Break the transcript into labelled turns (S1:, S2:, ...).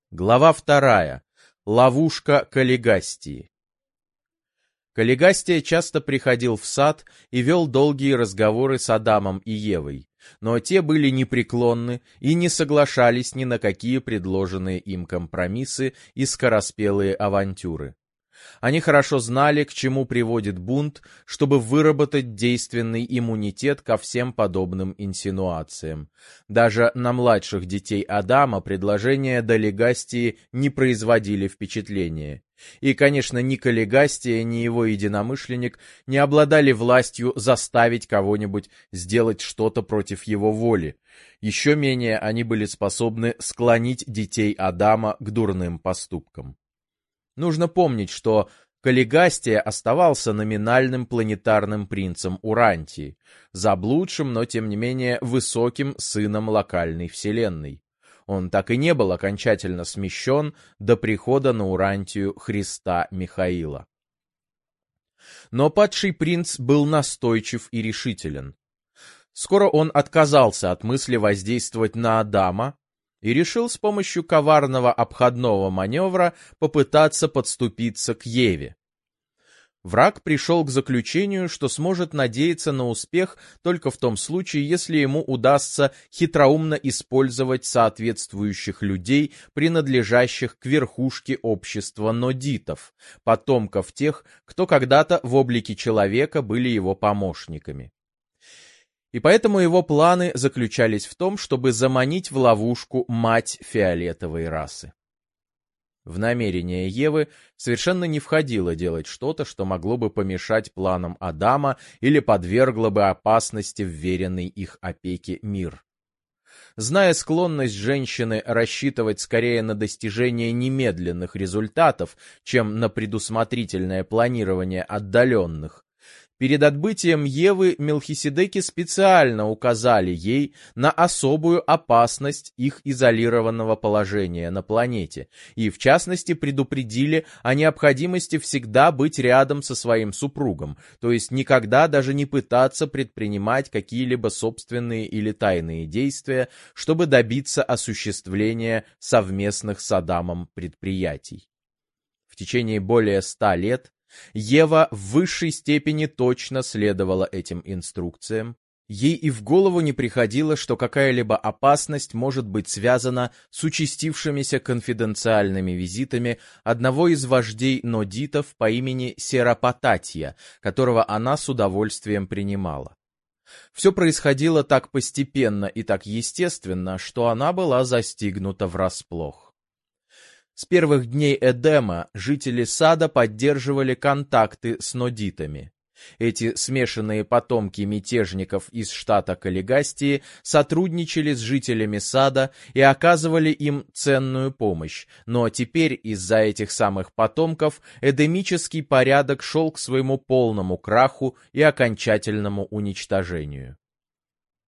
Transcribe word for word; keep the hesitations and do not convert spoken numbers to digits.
S1: Глава вторая. Ловушка Каллигастии. Каллигастия часто приходил в сад и вел долгие разговоры с Адамом и Евой, но те были непреклонны и не соглашались ни на какие предложенные им компромиссы и скороспелые авантюры. Они хорошо знали, к чему приводит бунт, чтобы выработать действенный иммунитет ко всем подобным инсинуациям. Даже на младших детей Адама предложения Каллигастии не производили впечатления. И, конечно, ни Каллигастия, ни его единомышленник не обладали властью заставить кого-нибудь сделать что-то против его воли. Еще менее они были способны склонить детей Адама к дурным поступкам. Нужно помнить, что Каллигастия оставался номинальным планетарным принцем Урантии, заблудшим, но тем не менее высоким сыном локальной вселенной. Он так и не был окончательно смещен до прихода на Урантию Христа Михаила. Но падший принц был настойчив и решителен. Скоро он отказался от мысли воздействовать на Адама и решил с помощью коварного обходного маневра попытаться подступиться к Еве. Враг пришел к заключению, что сможет надеяться на успех только в том случае, если ему удастся хитроумно использовать соответствующих людей, принадлежащих к верхушке общества нодитов, потомков тех, кто когда-то в облике человека были его помощниками. И поэтому его планы заключались в том, чтобы заманить в ловушку мать фиолетовой расы. В намерение Евы совершенно не входило делать что-то, что могло бы помешать планам Адама или подвергло бы опасности вверенный их опеке мир. Зная склонность женщины рассчитывать скорее на достижение немедленных результатов, чем на предусмотрительное планирование отдаленных, перед отбытием Евы Мелхиседеки специально указали ей на особую опасность их изолированного положения на планете и, в частности, предупредили о необходимости всегда быть рядом со своим супругом, то есть никогда даже не пытаться предпринимать какие-либо собственные или тайные действия, чтобы добиться осуществления совместных с Адамом предприятий. В течение более ста лет Ева в высшей степени точно следовала этим инструкциям. Ей и в голову не приходило, что какая-либо опасность может быть связана с участившимися конфиденциальными визитами одного из вождей нодитов по имени Серапататья, которого она с удовольствием принимала. Все происходило так постепенно и так естественно, что она была застигнута врасплох. С первых дней Эдема жители сада поддерживали контакты с нодитами. Эти смешанные потомки мятежников из штата Каллигастии сотрудничали с жителями сада и оказывали им ценную помощь, но теперь из-за этих самых потомков эдемический порядок шел к своему полному краху и окончательному уничтожению.